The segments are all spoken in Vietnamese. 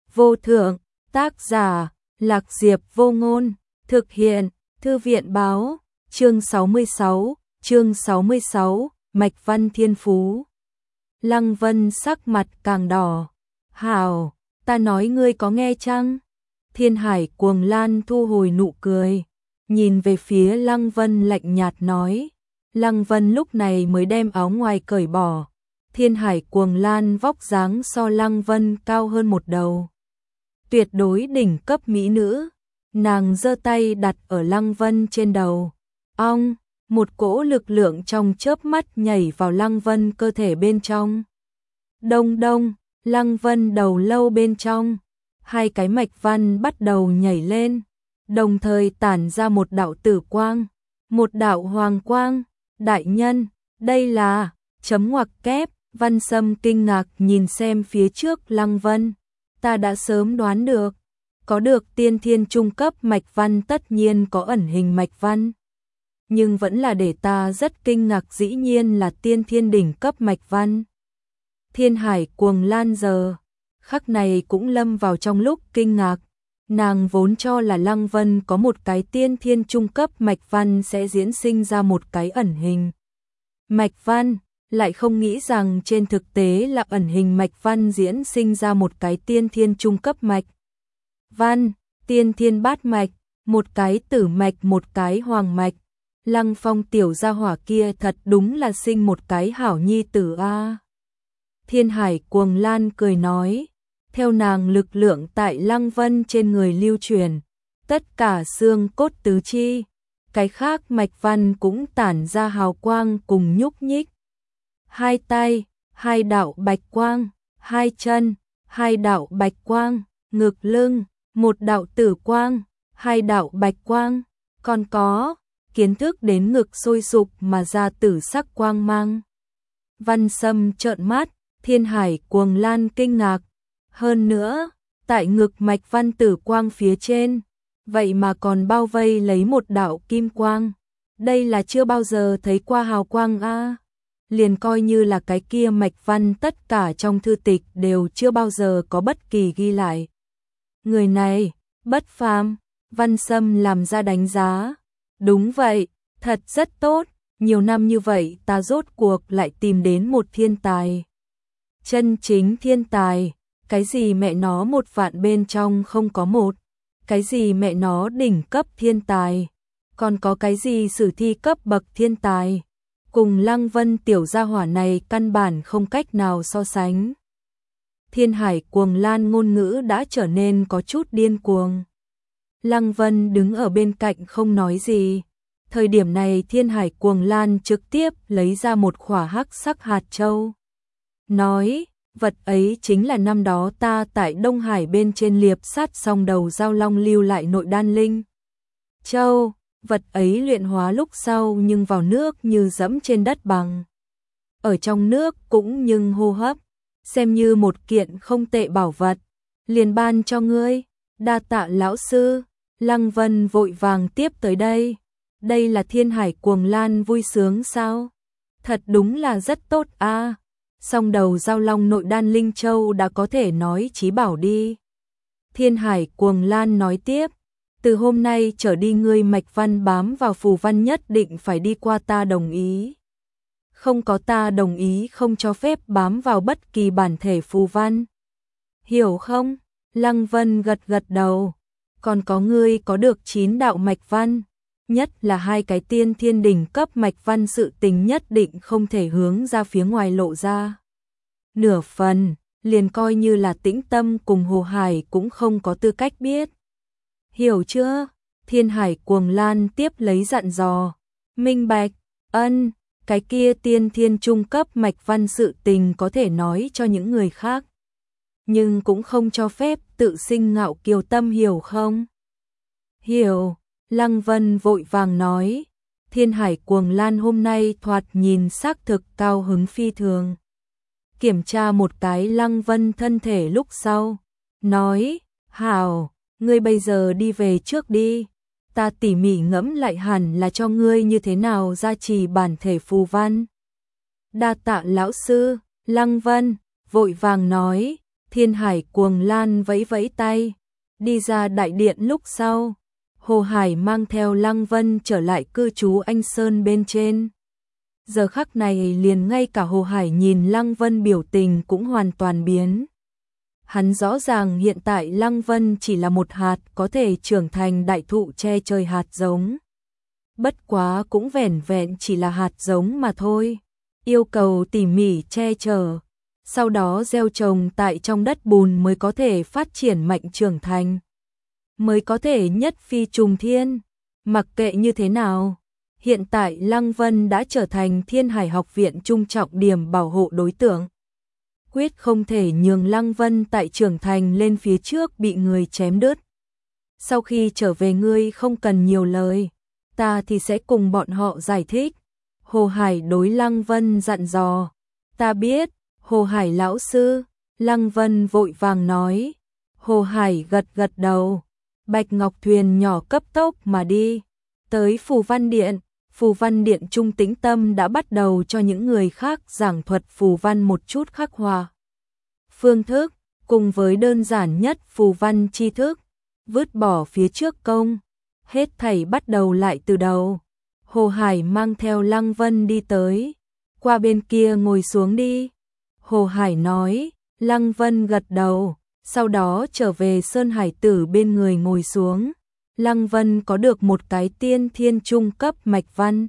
vô thượng, tác giả, Lạc Diệp Vô Ngôn, thực hiện, Thư viện báo, chương 66, Mạch Văn Thiên Phú. Lăng Vân sắc mặt càng đỏ. Hảo, ta nói ngươi có nghe chăng? Thiên Hải Cuồng Lan thu hồi nụ cười, nhìn về phía Lăng Vân lạnh nhạt nói. Lăng Vân lúc này mới đem áo ngoài cởi bỏ. Thiên Hải Cuồng Lan vóc dáng so Lăng Vân cao hơn một đầu. Tuyệt đối đỉnh cấp mỹ nữ. Nàng giơ tay đặt ở Lăng Vân trên đầu. Ong, một cỗ lực lượng trong chớp mắt nhảy vào Lăng Vân cơ thể bên trong. Đông đông, Lăng Vân đầu lâu bên trong, hai cái mạch văn bắt đầu nhảy lên, đồng thời tản ra một đạo tử quang, một đạo hoàng quang. Đại nhân, đây là chấm ngoặc kép. Văn Sâm kinh ngạc nhìn xem phía trước Lăng Vân. Ta đã sớm đoán được, có được tiên thiên trung cấp mạch văn tất nhiên có ẩn hình mạch văn. Nhưng vẫn là để ta rất kinh ngạc, dĩ nhiên là tiên thiên đỉnh cấp mạch văn. Thiên Hải Cuồng Lan giờ khắc này cũng lâm vào trong lúc kinh ngạc. Nàng vốn cho là Lăng Vân có một cái tiên thiên trung cấp mạch văn sẽ diễn sinh ra một cái ẩn hình mạch văn, lại không nghĩ rằng trên thực tế là ẩn hình mạch văn diễn sinh ra một cái tiên thiên trung cấp mạch văn, tiên thiên bát mạch, một cái tử mạch, một cái hoàng mạch. Lăng Phong tiểu gia hỏa kia thật đúng là sinh một cái hảo nhi tử a. Thiên Hải Cuồng Lan cười nói, theo nàng lực lượng tại Lăng Vân trên người lưu truyền, tất cả xương cốt tứ chi, cái khác mạch văn cũng tản ra hào quang cùng nhúc nhích. Hai tay, hai đạo bạch quang, hai chân, hai đạo bạch quang, ngực lưng, một đạo tử quang, hai đạo bạch quang, còn có kiến thức đến ngực sôi sục mà ra tử sắc quang mang. Văn Sâm trợn mắt, Thiên Hải Cuồng Lan kinh ngạc. Hơn nữa, tại ngực mạch văn tử quang phía trên, vậy mà còn bao vây lấy một đạo kim quang. Đây là chưa bao giờ thấy qua hào quang a. Liền coi như là cái kia mạch văn tất cả trong thư tịch đều chưa bao giờ có bất kỳ ghi lại. Người này, bất phàm. Văn Sâm làm ra đánh giá. Đúng vậy, thật rất tốt, nhiều năm như vậy ta rốt cuộc lại tìm đến một thiên tài. Chân chính thiên tài, cái gì mẹ nó một vạn bên trong không có một, cái gì mẹ nó đỉnh cấp thiên tài, còn có cái gì sử thi cấp bậc thiên tài, cùng Lăng Vân tiểu gia hỏa này căn bản không cách nào so sánh. Thiên Hải Cuồng Lan ngôn ngữ đã trở nên có chút điên cuồng. Lăng Vân đứng ở bên cạnh không nói gì. Thời điểm này Thiên Hải Cuồng Lan trực tiếp lấy ra một khỏa hắc sắc hạt châu. Nói, vật ấy chính là năm đó ta tại Đông Hải bên trên liệp sát xong đầu giao long lưu lại nội đan linh châu. Vật ấy luyện hóa lúc sau nhưng vào nước như dẫm trên đất bằng. Ở trong nước cũng nhưng hô hấp. Xem như một kiện không tệ bảo vật. Liền ban cho ngươi. Đa tạ lão sư. Lăng Vân vội vàng tiếp tới đây. Đây là Thiên Hải Cuồng Lan vui sướng sao? Thật đúng là rất tốt a. Song đầu giao long nội đan linh châu đã có thể nói chí bảo đi. Thiên Hải Cuồng Lan nói tiếp. Từ hôm nay trở đi ngươi mạch văn bám vào phù văn nhất định phải đi qua ta đồng ý. Không có ta đồng ý không cho phép bám vào bất kỳ bản thể phù văn. Hiểu không? Lăng Vân gật gật đầu. Còn có ngươi có được 9 đạo mạch văn. Nhất là hai cái tiên thiên đỉnh cấp mạch văn, sự tình nhất định không thể hướng ra phía ngoài lộ ra. Nửa phần, liền coi như là Tĩnh Tâm cùng Hồ Hải cũng không có tư cách biết. Hiểu chưa? Thiên Hải Cuồng Lan tiếp lấy dặn dò. Minh bạch, ân, cái kia tiên thiên trung cấp mạch văn sự tình có thể nói cho những người khác. Nhưng cũng không cho phép tự sinh ngạo kiều tâm, hiểu không? Hiểu, Lăng Vân vội vàng nói. Thiên Hải Cuồng Lan hôm nay thoạt nhìn xác thực cao hứng phi thường. Kiểm tra một cái Lăng Vân thân thể lúc sau. Nói, hảo, ngươi bây giờ đi về trước đi. Ta tỉ mỉ ngẫm lại hẳn là cho ngươi như thế nào gia trì bản thể phù văn. Đa tạ lão sư. Lăng Vân vội vàng nói. Thiên Hải Cuồng Lan vẫy vẫy tay, đi ra đại điện. Lúc sau, Hồ Hải mang theo Lăng Vân trở lại cư trú Anh Sơn bên trên. Giờ khắc này liền ngay cả Hồ Hải nhìn Lăng Vân biểu tình cũng hoàn toàn biến. Hắn rõ ràng hiện tại Lăng Vân chỉ là một hạt có thể trưởng thành đại thụ che trời hạt giống. Bất quá cũng vẻn vẹn chỉ là hạt giống mà thôi. Yêu cầu tỉ mỉ che chở, sau đó gieo trồng tại trong đất bùn mới có thể phát triển mạnh trưởng thành, mới có thể nhất phi trùng thiên. Mặc kệ như thế nào, hiện tại Lăng Vân đã trở thành Thiên Hải Học viện trung trọng điểm bảo hộ đối tượng. Quyết không thể nhường Lăng Vân tại trưởng thành lên phía trước bị người chém đứt. Sau khi trở về ngươi không cần nhiều lời, ta thì sẽ cùng bọn họ giải thích. Hồ Hải đối Lăng Vân dặn dò. Ta biết, Hồ Hải lão sư. Lăng Vân vội vàng nói. Hồ Hải gật gật đầu. Bạch Ngọc thuyền nhỏ cấp tốc mà đi tới Phù Văn Điện. Phù Văn Điện Trung Tĩnh Tâm đã bắt đầu cho những người khác giảng thuật phù văn một chút khắc họa phương thức, cùng với đơn giản nhất phù văn tri thức, vứt bỏ phía trước công, hết thảy bắt đầu lại từ đầu. Hồ Hải mang theo Lăng Vân đi tới, qua bên kia ngồi xuống đi. Hồ Hải nói. Lăng Vân gật đầu, sau đó trở về Sơn Hải Tử bên người ngồi xuống. Lăng Vân có được một cái tiên thiên trung cấp mạch văn.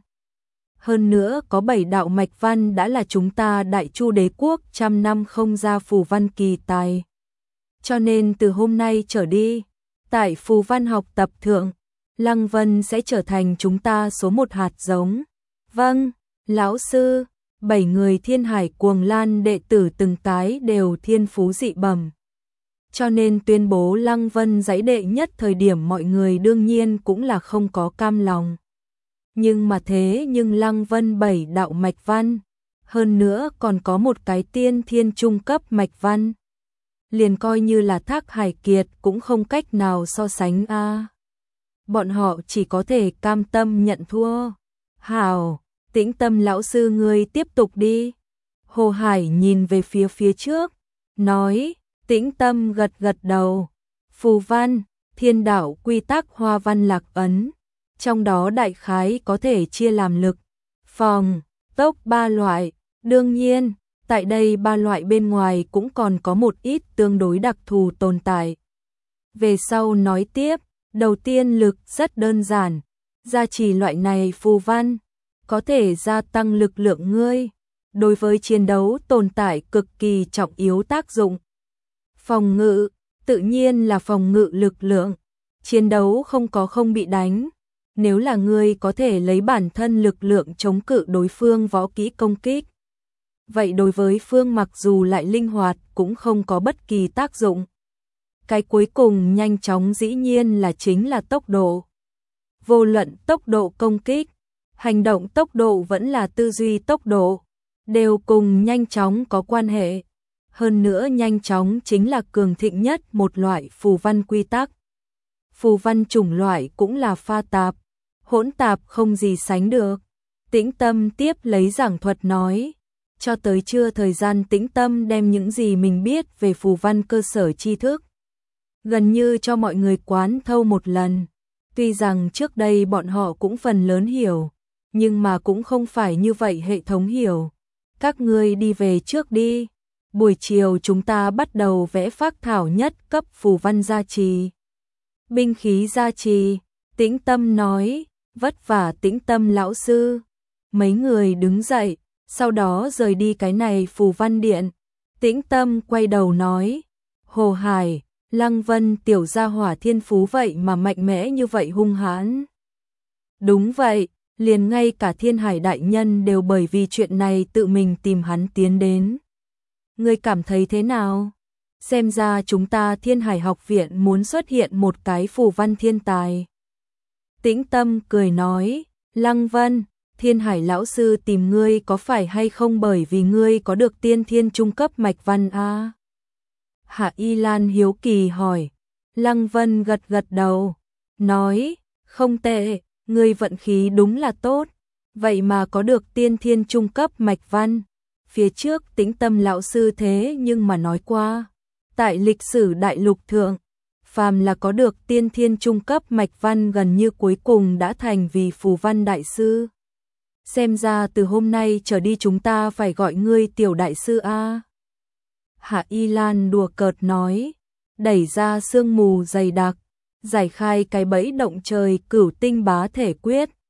Hơn nữa có 7 đạo mạch văn đã là chúng ta Đại Chu đế quốc trăm năm không ra phù văn kỳ tài. Cho nên từ hôm nay trở đi, tại phù văn học tập thượng, Lăng Vân sẽ trở thành chúng ta số một hạt giống. Vâng, lão sư. 7 người Thiên Hải Cuồng Lan đệ tử từng cái đều thiên phú dị bẩm. Cho nên tuyên bố Lăng Vân giấy đệ nhất thời điểm mọi người đương nhiên cũng là không có cam lòng. Nhưng Lăng Vân 7 đạo mạch văn, hơn nữa còn có một cái tiên thiên trung cấp mạch văn. Liền coi như là Thác Hải Kiệt cũng không cách nào so sánh a. Bọn họ chỉ có thể cam tâm nhận thua. Hảo, Tĩnh Tâm lão sư ngươi tiếp tục đi. Hồ Hải nhìn về phía trước, nói. Tĩnh Tâm gật gật đầu. Phù văn, thiên đạo quy tắc hoa văn lạc ấn. Trong đó đại khái có thể chia làm lực, phòng, tốc 3 loại. Đương nhiên, tại đây 3 loại bên ngoài cũng còn có một ít tương đối đặc thù tồn tại. Về sau nói tiếp, đầu tiên lực rất đơn giản. Gia trì loại này phù văn, có thể gia tăng lực lượng ngươi. Đối với chiến đấu tồn tại cực kỳ trọng yếu tác dụng. Phòng ngự, tự nhiên là phòng ngự lực lượng. Chiến đấu không bị đánh. Nếu là ngươi có thể lấy bản thân lực lượng chống cự đối phương võ kỹ công kích, vậy đối với phương mặc dù lại linh hoạt cũng không có bất kỳ tác dụng. Cái cuối cùng nhanh chóng dĩ nhiên là chính là tốc độ. Vô luận tốc độ công kích, hành động tốc độ vẫn là tư duy tốc độ, đều cùng nhanh chóng có quan hệ. Hơn nữa nhanh chóng chính là cường thịnh nhất một loại phù văn quy tắc. Phù văn chủng loại cũng là pha tạp, hỗn tạp không gì sánh được. Tĩnh Tâm tiếp lấy giảng thuật nói. Cho tới trưa thời gian Tĩnh Tâm đem những gì mình biết về phù văn cơ sở tri thức gần như cho mọi người quán thâu một lần. Tuy rằng trước đây bọn họ cũng phần lớn hiểu, nhưng mà cũng không phải như vậy hệ thống hiểu. Các ngươi đi về trước đi. Buổi chiều chúng ta bắt đầu vẽ phác thảo nhất cấp phù văn gia trì. Binh khí gia trì, Tĩnh Tâm nói. Vất vả Tĩnh Tâm lão sư. Mấy người đứng dậy, sau đó rời đi cái này phù văn điện. Tĩnh Tâm quay đầu nói. Hồ Hải, Lăng Vân tiểu gia hỏa thiên phú vậy mà mạnh mẽ như vậy hung hãn. Đúng vậy, liền ngay cả Thiên Hải đại nhân đều bởi vì chuyện này tự mình tìm hắn tiến đến. Ngươi cảm thấy thế nào? Xem ra chúng ta Thiên Hải học viện muốn xuất hiện một cái phù văn thiên tài. Tĩnh Tâm cười nói. Lăng Vân, Thiên Hải lão sư tìm ngươi có phải hay không bởi vì ngươi có được tiên thiên trung cấp mạch văn a? Hạ Y Lan hiếu kỳ hỏi. Lăng Vân gật gật đầu, nói. Không tệ, ngươi vận khí đúng là tốt. Vậy mà có được tiên thiên trung cấp mạch văn. Phía trước Tĩnh Tâm lão sư thế nhưng mà nói qua. Tại lịch sử đại lục thượng, phàm là có được tiên thiên trung cấp mạch văn gần như cuối cùng đã thành vì phù văn đại sư. Xem ra từ hôm nay trở đi chúng ta phải gọi ngươi tiểu đại sư a. Hạ Y Lan đùa cợt nói, đẩy ra sương mù dày đặc, giải khai cái bẫy động trời Cửu Tinh Bá Thể Quyết,